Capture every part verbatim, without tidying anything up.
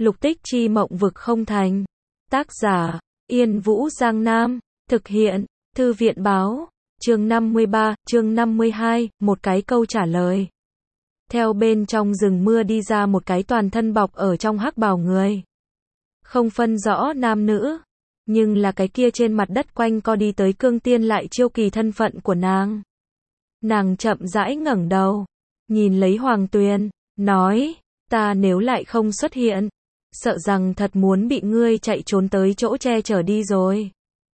Lục tích chi mộng vực không thành. Tác giả, Yên Vũ Giang Nam. Thực hiện, Thư viện báo. Chương năm mươi ba, chương năm mươi hai, một cái câu trả lời. Theo bên trong rừng mưa đi ra một cái toàn thân bọc ở trong hắc bào người. Không phân rõ nam nữ, nhưng là cái kia trên mặt đất quanh co đi tới cương tiên lại chiêu kỳ thân phận của nàng. Nàng chậm rãi ngẩng đầu, nhìn lấy Hoàng Tuyền, nói, ta nếu lại không xuất hiện, sợ rằng thật muốn bị ngươi chạy trốn tới chỗ che chở đi rồi.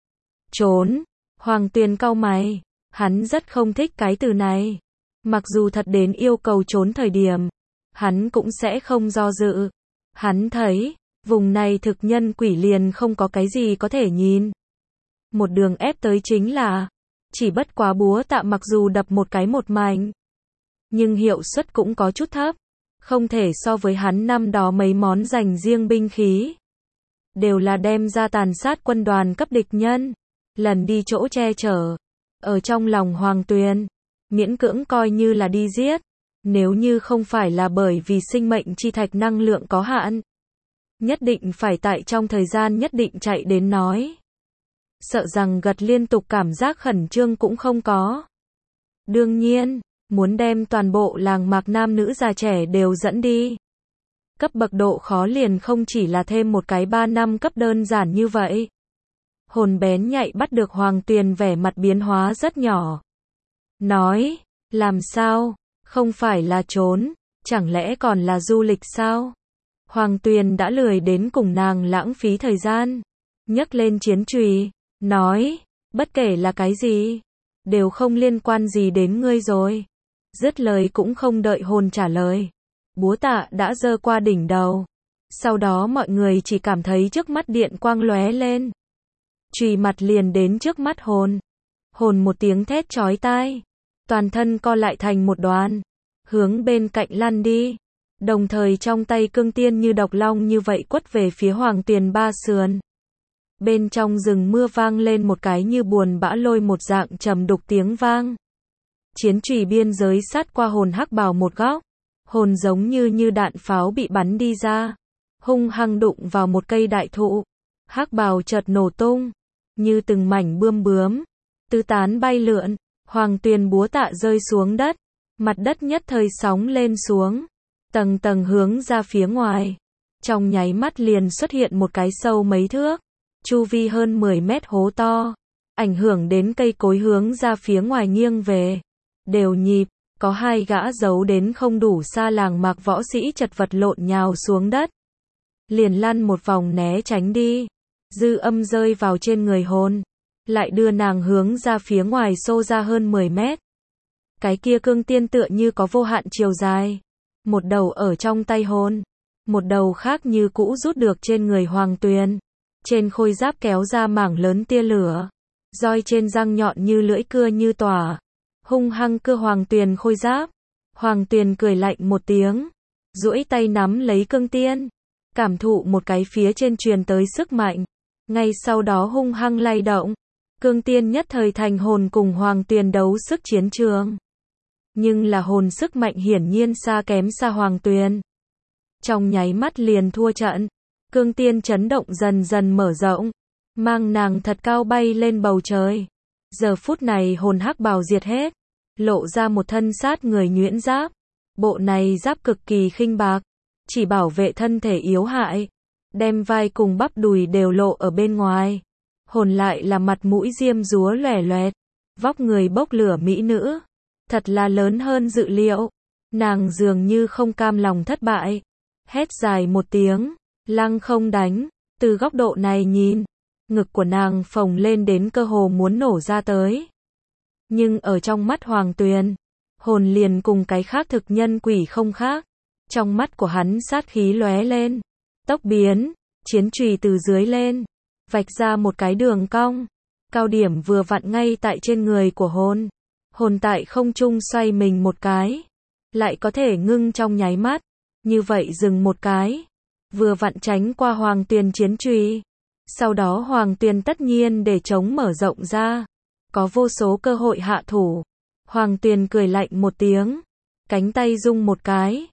Trốn, Hoàng Tuyền cau mày, hắn rất không thích cái từ này. Mặc dù thật đến yêu cầu trốn thời điểm, hắn cũng sẽ không do dự. Hắn thấy, vùng này thực nhân quỷ liền không có cái gì có thể nhìn. Một đường ép tới chính là, chỉ bất quá búa tạ mặc dù đập một cái một mảnh, nhưng hiệu suất cũng có chút thấp, không thể so với hắn năm đó mấy món dành riêng binh khí. Đều là đem ra tàn sát quân đoàn cấp địch nhân, lần đi chỗ che chở. Ở trong lòng Hoàng Tuyền, miễn cưỡng coi như là đi giết, nếu như không phải là bởi vì sinh mệnh chi thạch năng lượng có hạn. Nhất định phải tại trong thời gian nhất định chạy đến nói. Sợ rằng gật liên tục cảm giác khẩn trương cũng không có. Đương nhiên, muốn đem toàn bộ làng mạc nam nữ già trẻ đều dẫn đi. Cấp bậc độ khó liền không chỉ là thêm một cái ba năm cấp đơn giản như vậy. Hồn bén nhạy bắt được Hoàng Tuyền vẻ mặt biến hóa rất nhỏ. Nói, làm sao, không phải là trốn, chẳng lẽ còn là du lịch sao? Hoàng Tuyền đã lười đến cùng nàng lãng phí thời gian. Nhấc lên chiến chùy, nói, bất kể là cái gì, đều không liên quan gì đến ngươi rồi. Dứt lời cũng không đợi hồn trả lời. Búa tạ đã giơ qua đỉnh đầu. Sau đó mọi người chỉ cảm thấy trước mắt điện quang lóe lên. Chùy mặt liền đến trước mắt hồn. Hồn một tiếng thét chói tai. Toàn thân co lại thành một đoàn. Hướng bên cạnh lăn đi. Đồng thời trong tay cương tiên như độc long như vậy quất về phía Hoàng Tuyền ba sườn. Bên trong rừng mưa vang lên một cái như buồn bã lôi một dạng trầm đục tiếng vang. Chiến chùy biên giới sát qua hồn hắc bào một góc. Hồn giống như như đạn pháo bị bắn đi ra. Hung hăng đụng vào một cây đại thụ. Hắc bào chợt nổ tung. Như từng mảnh bươm bướm. Tứ tán bay lượn. Hoàng Tuyền búa tạ rơi xuống đất. Mặt đất nhất thời sóng lên xuống. Tầng tầng hướng ra phía ngoài. Trong nháy mắt liền xuất hiện một cái sâu mấy thước. Chu vi hơn mười mét hố to. Ảnh hưởng đến cây cối hướng ra phía ngoài nghiêng về. Đều nhịp, có hai gã giấu đến không đủ xa làng mạc võ sĩ chật vật lộn nhào xuống đất. Liền lăn một vòng né tránh đi. Dư âm rơi vào trên người hồn. Lại đưa nàng hướng ra phía ngoài xô ra hơn mười mét. Cái kia cương tiên tựa như có vô hạn chiều dài. Một đầu ở trong tay hồn. Một đầu khác như cũ rút được trên người Hoàng Tuyền. Trên khôi giáp kéo ra mảng lớn tia lửa. Roi trên răng nhọn như lưỡi cưa như tỏa. Hung hăng cưa Hoàng Tuyền khôi giáp. Hoàng Tuyền cười lạnh một tiếng. Duỗi tay nắm lấy cương tiên. Cảm thụ một cái phía trên truyền tới sức mạnh. Ngay sau đó hung hăng lay động. Cương tiên nhất thời thành hồn cùng Hoàng Tuyền đấu sức chiến trường. Nhưng là hồn sức mạnh hiển nhiên xa kém xa Hoàng Tuyền. Trong nháy mắt liền thua trận. Cương tiên chấn động dần dần mở rộng. Mang nàng thật cao bay lên bầu trời. Giờ phút này hồn hắc bào diệt hết. Lộ ra một thân sát người nhuyễn giáp. Bộ này giáp cực kỳ khinh bạc. Chỉ bảo vệ thân thể yếu hại. Đem vai cùng bắp đùi đều lộ ở bên ngoài. Hồn lại là mặt mũi diêm dúa lòe loẹt. Vóc người bốc lửa mỹ nữ. Thật là lớn hơn dự liệu. Nàng dường như không cam lòng thất bại. Hét dài một tiếng. Lăng không đánh. Từ góc độ này nhìn. Ngực của nàng phồng lên đến cơ hồ muốn nổ ra tới. Nhưng ở trong mắt Hoàng Tuyền. Hồn liền cùng cái khác thực nhân quỷ không khác. Trong mắt của hắn sát khí lóe lên. Tốc biến. Chiến chùy từ dưới lên. Vạch ra một cái đường cong. Cao điểm vừa vặn ngay tại trên người của hồn. Hồn tại không trung xoay mình một cái. Lại có thể ngưng trong nháy mắt. Như vậy dừng một cái. Vừa vặn tránh qua Hoàng Tuyền chiến chùy. Sau đó Hoàng Tuyền tất nhiên để chống mở rộng ra. Có vô số cơ hội hạ thủ. Hoàng Tuyền cười lạnh một tiếng. Cánh tay rung một cái.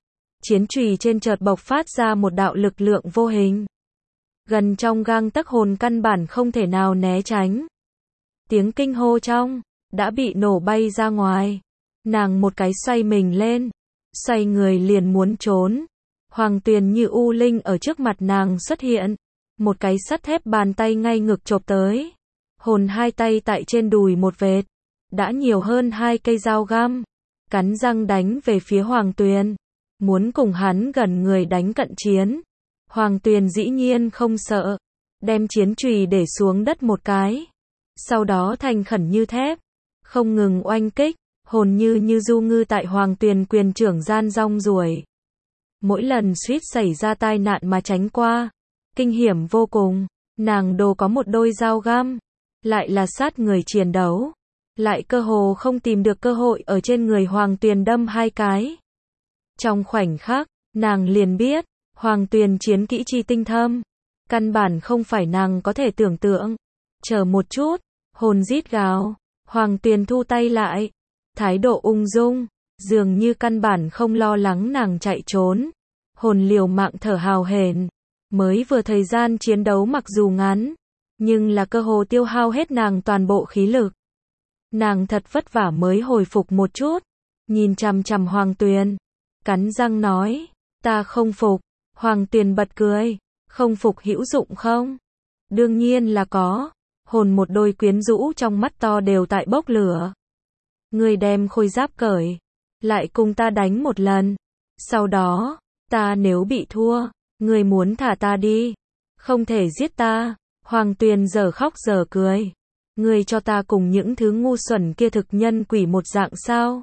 chiến chùy trên chợt bộc phát ra một đạo lực lượng vô hình. Gần trong gang tấc hồn căn bản không thể nào né tránh. Tiếng kinh hô trong, đã bị nổ bay ra ngoài. Nàng một cái xoay mình lên, xoay người liền muốn trốn. Hoàng Tuyền như u linh ở trước mặt nàng xuất hiện. Một cái sắt thép bàn tay ngay ngực chộp tới. Hồn hai tay tại trên đùi một vệt. Đã nhiều hơn hai cây dao găm. Cắn răng đánh về phía Hoàng Tuyền. Muốn cùng hắn gần người đánh cận chiến. Hoàng Tuyền dĩ nhiên không sợ. Đem chiến chùy để xuống đất một cái. Sau đó thành khẩn như thép. Không ngừng oanh kích. Hồn như như du ngư tại Hoàng Tuyền quyền trưởng gian rong ruổi. Mỗi lần suýt xảy ra tai nạn mà tránh qua. Kinh hiểm vô cùng. Nàng đồ có một đôi dao găm. Lại là sát người chiến đấu. Lại cơ hồ không tìm được cơ hội ở trên người Hoàng Tuyền đâm hai cái. Trong khoảnh khắc, nàng liền biết, Hoàng Tuyền chiến kỹ chi tinh thâm. Căn bản không phải nàng có thể tưởng tượng. Chờ một chút, hồn rít gào. Hoàng Tuyền thu tay lại. Thái độ ung dung, dường như căn bản không lo lắng nàng chạy trốn. Hồn liều mạng thở hào hển. Mới vừa thời gian chiến đấu mặc dù ngắn, nhưng là cơ hồ tiêu hao hết nàng toàn bộ khí lực. Nàng thật vất vả mới hồi phục một chút. Nhìn chằm chằm Hoàng Tuyền. Cắn răng nói, ta không phục. Hoàng Tuyền bật cười. Không phục hữu dụng không? Đương nhiên là có. Hồn một đôi quyến rũ trong mắt to đều tại bốc lửa. Ngươi đem khôi giáp cởi. Lại cùng ta đánh một lần. Sau đó, ta nếu bị thua, ngươi muốn thả ta đi. Không thể giết ta. Hoàng Tuyền giờ khóc giờ cười. Ngươi cho ta cùng những thứ ngu xuẩn kia thực nhân quỷ một dạng sao?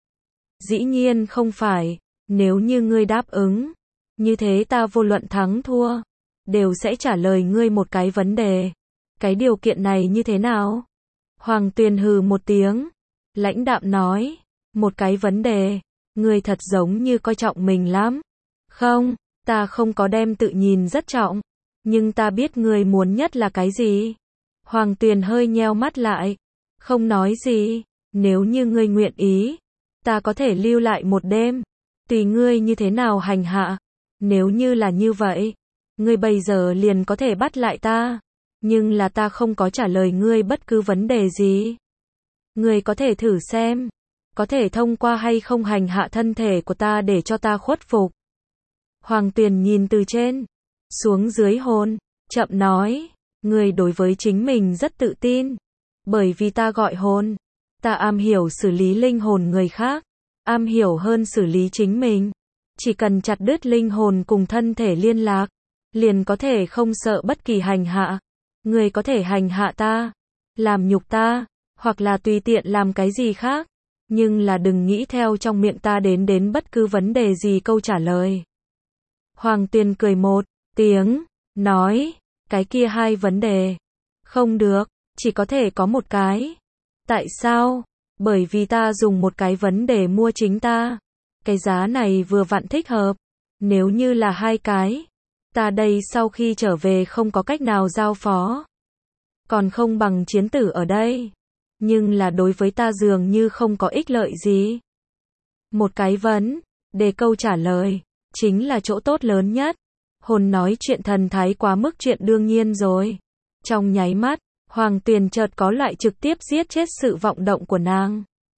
Dĩ nhiên không phải. Nếu như ngươi đáp ứng, như thế ta vô luận thắng thua, đều sẽ trả lời ngươi một cái vấn đề. Cái điều kiện này như thế nào? Hoàng Tuyền hừ một tiếng, lãnh đạm nói, một cái vấn đề, ngươi thật giống như coi trọng mình lắm. Không, ta không có đem tự nhìn rất trọng, nhưng ta biết ngươi muốn nhất là cái gì. Hoàng Tuyền hơi nheo mắt lại, không nói gì, nếu như ngươi nguyện ý, ta có thể lưu lại một đêm, tùy ngươi như thế nào hành hạ. Nếu như là như vậy, ngươi bây giờ liền có thể bắt lại ta, nhưng là ta không có trả lời ngươi bất cứ vấn đề gì. Ngươi có thể thử xem, có thể thông qua hay không hành hạ thân thể của ta để cho ta khuất phục. Hoàng Tuyền nhìn từ trên xuống dưới hồn, chậm nói, ngươi đối với chính mình rất tự tin, bởi vì ta gọi hồn, ta am hiểu xử lý linh hồn người khác, am hiểu hơn xử lý chính mình. Chỉ cần chặt đứt linh hồn cùng thân thể liên lạc, liền có thể không sợ bất kỳ hành hạ. Ngươi có thể hành hạ ta, làm nhục ta, hoặc là tùy tiện làm cái gì khác, nhưng là đừng nghĩ theo trong miệng ta đến đến bất cứ vấn đề gì câu trả lời. Hoàng Tuyền cười một tiếng, nói, cái kia hai vấn đề. Không được, chỉ có thể có một cái. Tại sao? Bởi vì ta dùng một cái vấn đề mua chính ta. Cái giá này vừa vặn thích hợp. Nếu như là hai cái, ta đây sau khi trở về không có cách nào giao phó. Còn không bằng chiến tử ở đây. Nhưng là đối với ta dường như không có ích lợi gì. Một cái vấn đề câu trả lời, chính là chỗ tốt lớn nhất. Hồn nói chuyện thần thái quá mức chuyện đương nhiên rồi. Trong nháy mắt, Hoàng Tuyền chợt có loại trực tiếp giết chết sự vọng động của nàng.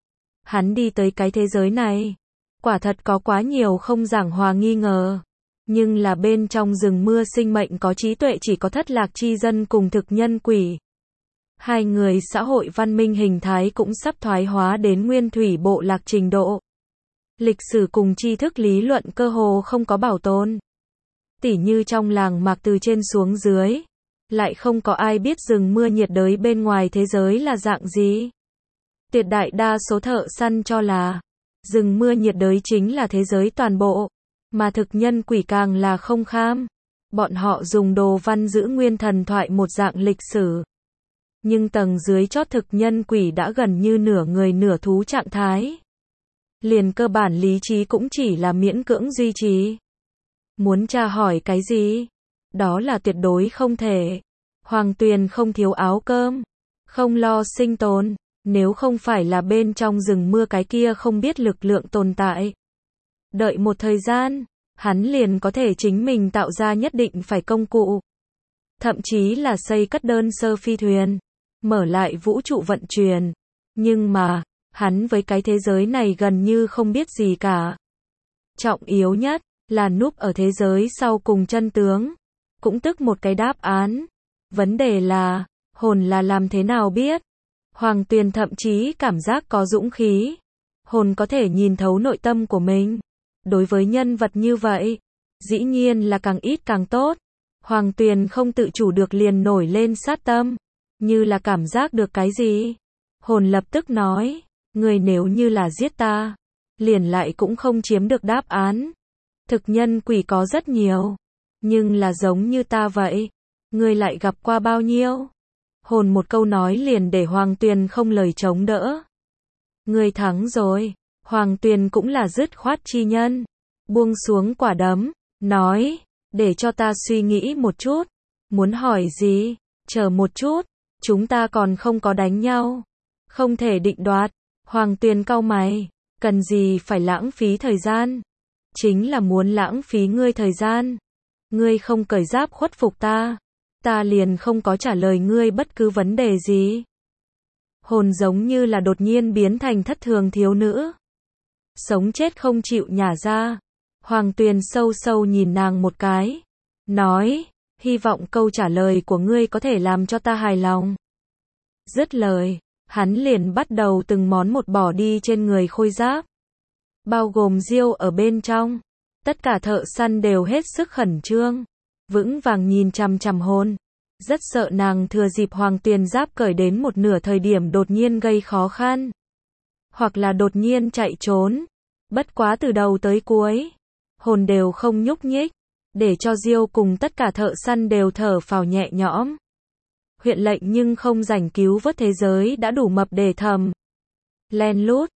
Hắn đi tới cái thế giới này, quả thật có quá nhiều không giảng hòa nghi ngờ. Nhưng là bên trong rừng mưa sinh mệnh có trí tuệ chỉ có thất lạc chi dân cùng thực nhân quỷ. Hai người xã hội văn minh hình thái cũng sắp thoái hóa đến nguyên thủy bộ lạc trình độ. Lịch sử cùng tri thức lý luận cơ hồ không có bảo tồn. Tỉ như trong làng mạc từ trên xuống dưới, lại không có ai biết rừng mưa nhiệt đới bên ngoài thế giới là dạng gì. Tuyệt đại đa số thợ săn cho là rừng mưa nhiệt đới chính là thế giới toàn bộ, mà thực nhân quỷ càng là không kham. Bọn họ dùng đồ văn giữ nguyên thần thoại một dạng lịch sử. Nhưng tầng dưới chót thực nhân quỷ đã gần như nửa người nửa thú trạng thái. Liền cơ bản lý trí cũng chỉ là miễn cưỡng duy trì. Muốn tra hỏi cái gì? Đó là tuyệt đối không thể. Hoàng Tuyền không thiếu áo cơm, không lo sinh tồn, nếu không phải là bên trong rừng mưa cái kia không biết lực lượng tồn tại. Đợi một thời gian, hắn liền có thể chính mình tạo ra nhất định phải công cụ. Thậm chí là xây cất đơn sơ phi thuyền, mở lại vũ trụ vận chuyển. Nhưng mà, hắn với cái thế giới này gần như không biết gì cả. Trọng yếu nhất, là núp ở thế giới sau cùng chân tướng. Cũng tức một cái đáp án. Vấn đề là, hồn là làm thế nào biết? Hoàng Tuyền thậm chí cảm giác có dũng khí. Hồn có thể nhìn thấu nội tâm của mình. Đối với nhân vật như vậy, dĩ nhiên là càng ít càng tốt. Hoàng Tuyền không tự chủ được liền nổi lên sát tâm. Như là cảm giác được cái gì? Hồn lập tức nói, người nếu như là giết ta, liền lại cũng không chiếm được đáp án. Thực nhân quỷ có rất nhiều, nhưng là giống như ta vậy, người lại gặp qua bao nhiêu? Hồn một câu nói liền để Hoàng Tuyền không lời chống đỡ. Người thắng rồi. Hoàng Tuyền cũng là dứt khoát chi nhân, buông xuống quả đấm, nói, để cho ta suy nghĩ một chút. Muốn hỏi gì? Chờ một chút, chúng ta còn không có đánh nhau, không thể định đoạt. Hoàng Tuyền cau mày, cần gì phải lãng phí thời gian? Chính là muốn lãng phí ngươi thời gian. Ngươi không cởi giáp khuất phục ta, ta liền không có trả lời ngươi bất cứ vấn đề gì. Hồn giống như là đột nhiên biến thành thất thường thiếu nữ, sống chết không chịu nhả ra. Hoàng Tuyền sâu sâu nhìn nàng một cái, nói, hy vọng câu trả lời của ngươi có thể làm cho ta hài lòng. Dứt lời, hắn liền bắt đầu từng món một bỏ đi trên người khôi giáp, bao gồm Diêu ở bên trong. Tất cả thợ săn đều hết sức khẩn trương, vững vàng nhìn chằm chằm hồn, rất sợ nàng thừa dịp Hoàng Tuyền giáp cởi đến một nửa thời điểm đột nhiên gây khó khăn, hoặc là đột nhiên chạy trốn. Bất quá từ đầu tới cuối, hồn đều không nhúc nhích, để cho Diêu cùng tất cả thợ săn đều thở phào nhẹ nhõm. Huyện lệnh nhưng không rảnh cứu vớt thế giới đã đủ mập để thầm. Len lút,